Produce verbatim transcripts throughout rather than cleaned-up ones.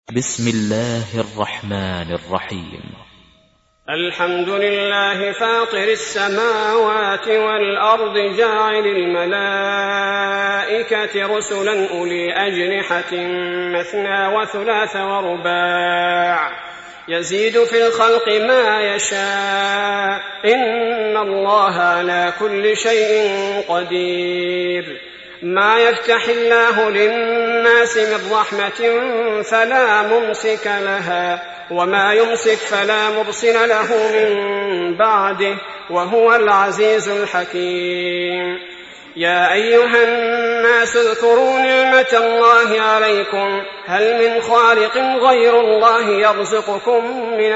بسم الله الرحمن الرحيم. الحمد لله فاطر السماوات والأرض جاعل الملائكة رسلا أولي أجنحة مثنى وثلاث ورباع يزيد في الخلق ما يشاء إن الله على كل شيء قدير. ما يفتح الله للناس من رحمة فلا ممسك لها وما يمسك فلا مرسل له من بعده وهو العزيز الحكيم. يا أيها الناس اذكروا نعمة الله عليكم هل من خالق غير الله يرزقكم من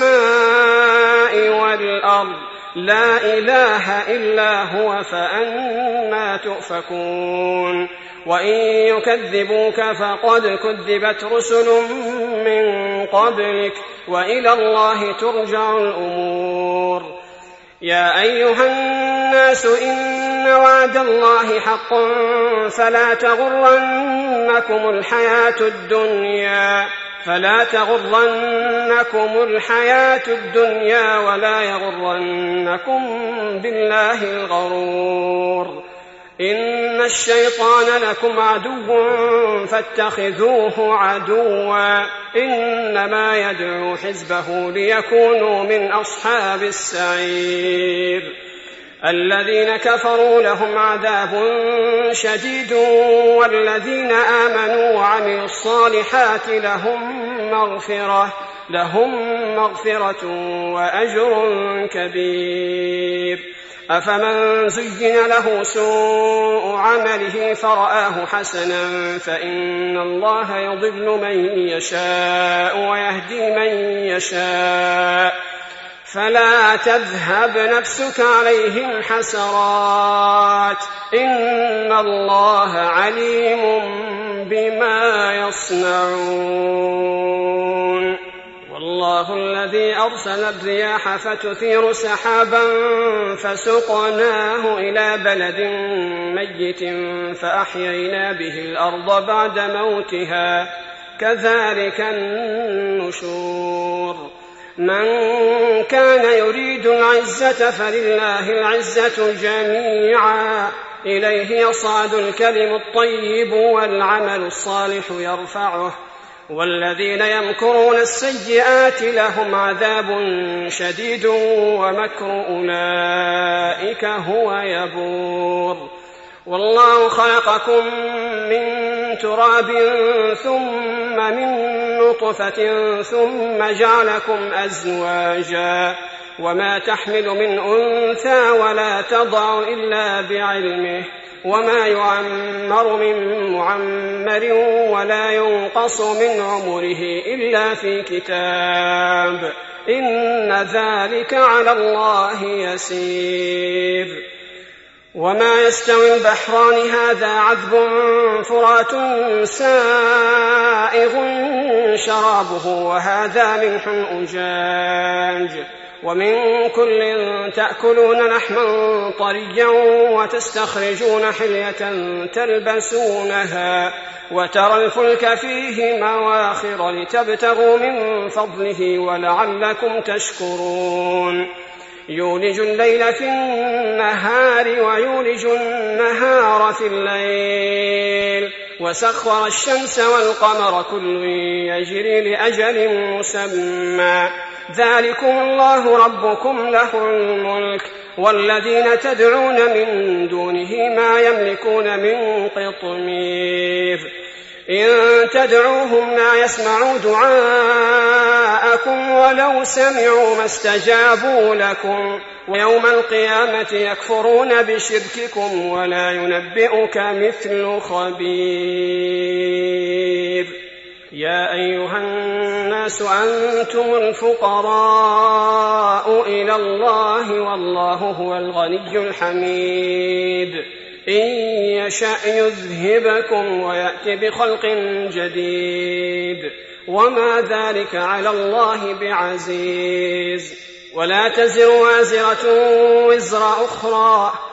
السماء والأرض لا إله إلا هو فأنى تؤفكون. وإن يكذبوك فقد كذبت رسل من قبلك وإلى الله ترجع الأمور. يا أيها الناس إن وعد الله حق فلا تغرنكم الحياة الدنيا فلا تغرنكم الحياة الدنيا ولا يغرنكم بالله الغرور. إن الشيطان لكم عدو فاتخذوه عدوا إنما يدعو حزبه ليكونوا من أصحاب السعير. الذين كفروا لهم عذاب شديد والذين آمنوا وعملوا الصالحات لهم مغفرة لهم مغفرة وأجر كبير. أفمن زين له سوء عمله فرآه حسنا فإن الله يضل من يشاء ويهدي من يشاء فلا تذهب نفسك عليهم حسرات إن الله عليم بما يصنعون. والله الذي أرسل الرياح فتثير سحابا فسقناه إلى بلد ميت فأحيينا به الأرض بعد موتها كذلك النشور. من كان يريد العزة فلله العزة جميعا إليه يصعد الكلم الطيب والعمل الصالح يرفعه والذين يمكرون السيئات لهم عذاب شديد ومكر أولئك هو يبور. والله خلقكم من تراب ثم من نطفة ثم جعلكم أزواجا وما تحمل من أنثى ولا تضع إلا بعلمه وما يعمر من معمر ولا ينقص من عمره إلا في كتاب إن ذلك على الله يسير. وما يستوي البحران هذا عذب فرات سائغ شرابه وهذا ملح أجاج ومن كل تأكلون لحما طريا وتستخرجون حلية تلبسونها وترى الفلك فيه مواخر لتبتغوا من فضله ولعلكم تشكرون. يولج الليل في النهار ويولج النهار في الليل وسخر الشمس والقمر كل يجري لأجل مسمى ذلكم الله ربكم له الملك والذين تدعون من دونه ما يملكون من قطمير. إن تدعوهم لا يسمعوا دعاءكم ولو سمعوا ما استجابوا لكم ويوم القيامة يكفرون بشرككم ولا ينبئك مثل خبير. يا أيها الناس أنتم الفقراء إلى الله والله هو الغني الحميد. إن يشأ يذهبكم ويأتي بخلق جديد وما ذلك على الله بعزيز. ولا تزر وازرة وزر أخرى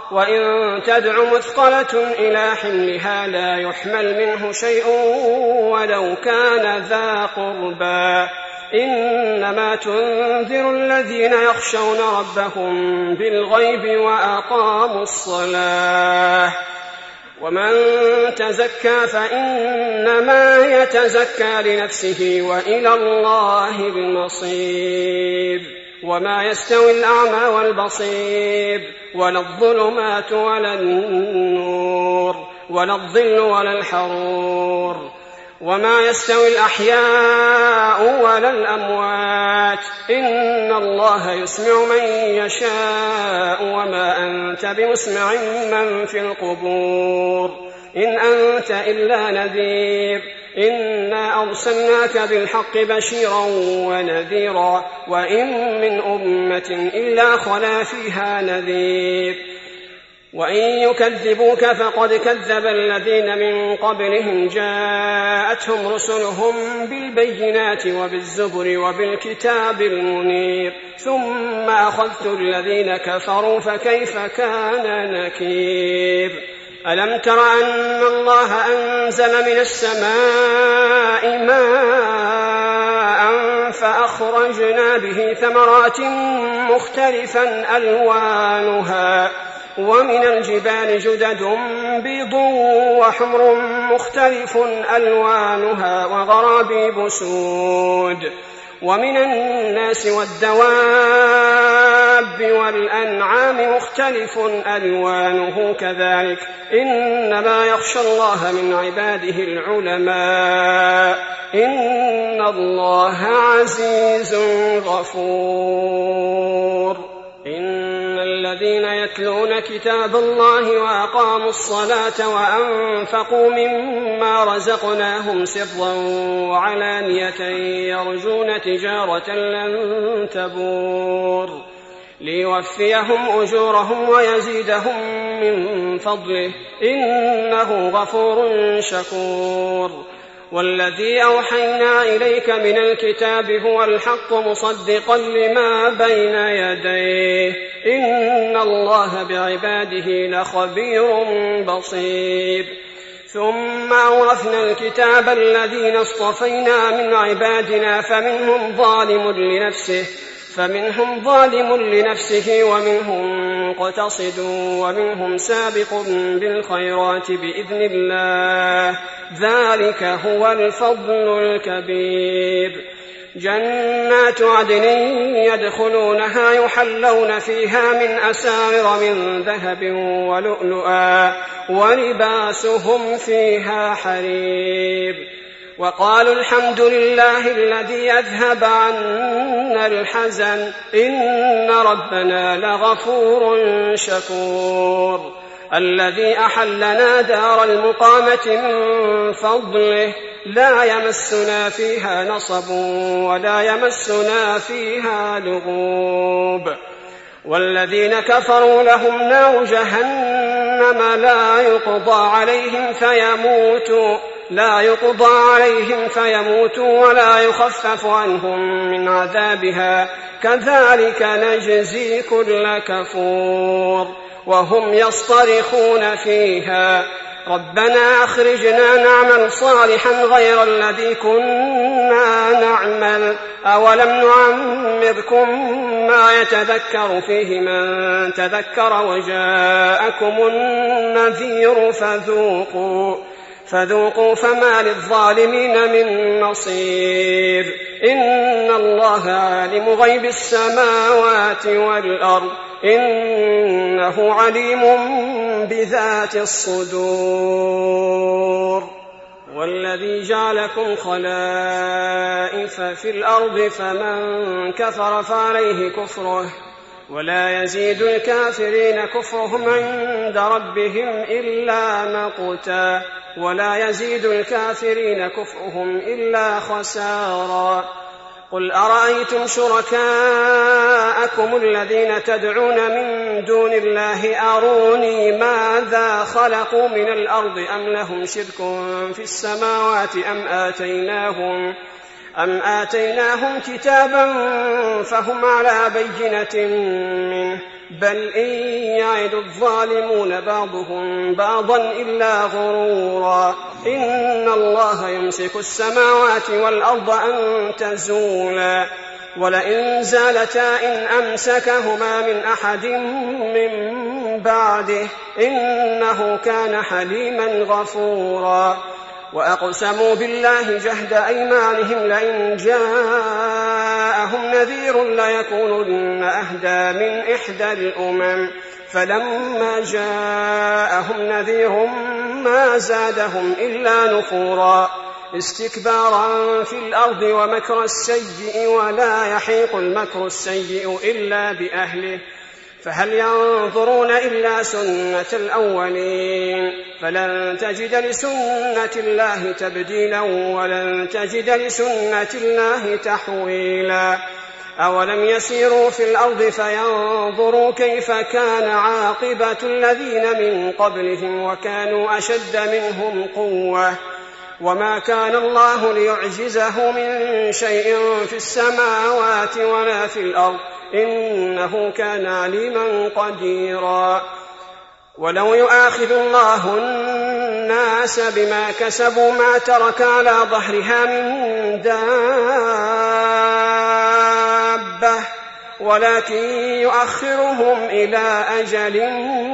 وإن تدع مثقلة إلى حملها لا يحمل منه شيء ولو كان ذا قربى إنما تنذر الذين يخشون ربهم بالغيب وأقاموا الصلاة ومن تزكى فإنما يتزكى لنفسه وإلى الله المصير وما يستوي الأعمى والبصير ولا الظلمات ولا النور ولا الظل ولا الحرور وما يستوي الأحياء ولا الأموات إن الله يسمع من يشاء وما أنت بمسمع من في القبور إن أنت إلا نذير إنا أرسلناك بالحق بشيرا ونذيرا وإن من أمة إلا خلا فيها نذير وإن يكذبوك فقد كذب الذين من قبلهم جاءتهم رسلهم بالبينات وبالزبر وبالكتاب المنير ثم أخذت الذين كفروا فكيف كان نكير ألم تر أن الله أنزل من السماء ماء فأخرجنا به ثمرات مختلفا ألوانها ومن الجبال جدد بيض وحمر مختلف ألوانها وغرابيب سود ومن الناس والدواب والأنعام مختلف ألوانه كذلك إنما يخشى الله من عباده العلماء إن الله عزيز غفور إن الذين يتلون كتاب الله وأقاموا الصلاة وأنفقوا مما رزقناهم سرا وعلانية يرجون تجارة لن تبور ليوفيهم أجورهم ويزيدهم من فضله إنه غفور شكور والذي أوحينا إليك من الكتاب هو الحق مصدقا لما بين يديه إن الله بعباده لخبير بصير ثم أورثنا الكتاب الذين اصطفينا من عبادنا فمنهم ظالم لنفسه فمنهم ظالم لنفسه ومنهم مقتصد ومنهم سابق بالخيرات بإذن الله ذلك هو الفضل الكبير جنات عدن يدخلونها يحلون فيها من أساور من ذهب ولؤلؤا ولباسهم فيها حرير وقالوا الحمد لله الذي أذهب عنا الحزن إن ربنا لغفور شكور الذي أحلنا دار المقامة من فضله لا يمسنا فيها نصب ولا يمسنا فيها لغوب والذين كفروا لهم نار جهنم لا يقضى عليهم فيموتوا لا يقضى عليهم فيموتوا ولا يخفف عنهم من عذابها كذلك نجزي كل كفور وهم يصطرخون فيها ربنا أخرجنا نعمل صالحا غير الذي كنا نعمل أولم نعمركم ما يتذكر فيه من تذكر وجاءكم النذير فذوقوا فذوقوا فما للظالمين من نصير إن الله عالم غيب السماوات والأرض إنه عليم بذات الصدور والذي جعلكم خلائف في الأرض فمن كفر فعليه كفره ولا يزيد الكافرين كفرهم عند ربهم إلا مقتا ولا يزيد الكافرين كفرهم إلا خسارا قل أرأيتم شركاءكم الذين تدعون من دون الله أروني ماذا خلقوا من الأرض أم لهم شرك في السماوات أم آتيناهم أم آتيناهم كتابا فهم على بينة منه بل إن يعد الظالمون بعضهم بعضا إلا غرورا إن الله يمسك السماوات والأرض أن تزولا ولئن زالتا إن أمسكهما من أحد من بعده إنه كان حليما غفورا وأقسموا بالله جهد أيمانهم لئن جاءهم نذير ليكونن أهدى من إحدى الأمم فلما جاءهم نذير ما زادهم إلا نفورا استكبارا في الأرض ومكر السيء ولا يحيق المكر السيء إلا بأهله فهل ينظرون إلا سنة الأولين فلن تجد لسنة الله تبديلا ولن تجد لسنة الله تحويلا أولم يسيروا في الأرض فينظروا كيف كان عاقبة الذين من قبلهم وكانوا أشد منهم قوة وما كان الله ليعجزه من شيء في السماوات ولا في الأرض إنه كان عليما قديرا ولو يؤاخذ الله الناس بما كسبوا ما ترك على ظهرها من دابة ولكن يؤخرهم إلى أجل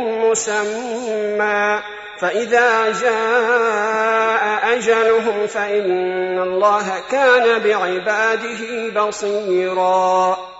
مسمى فإذا جاء أجلهم فإن الله كان بعباده بصيرا.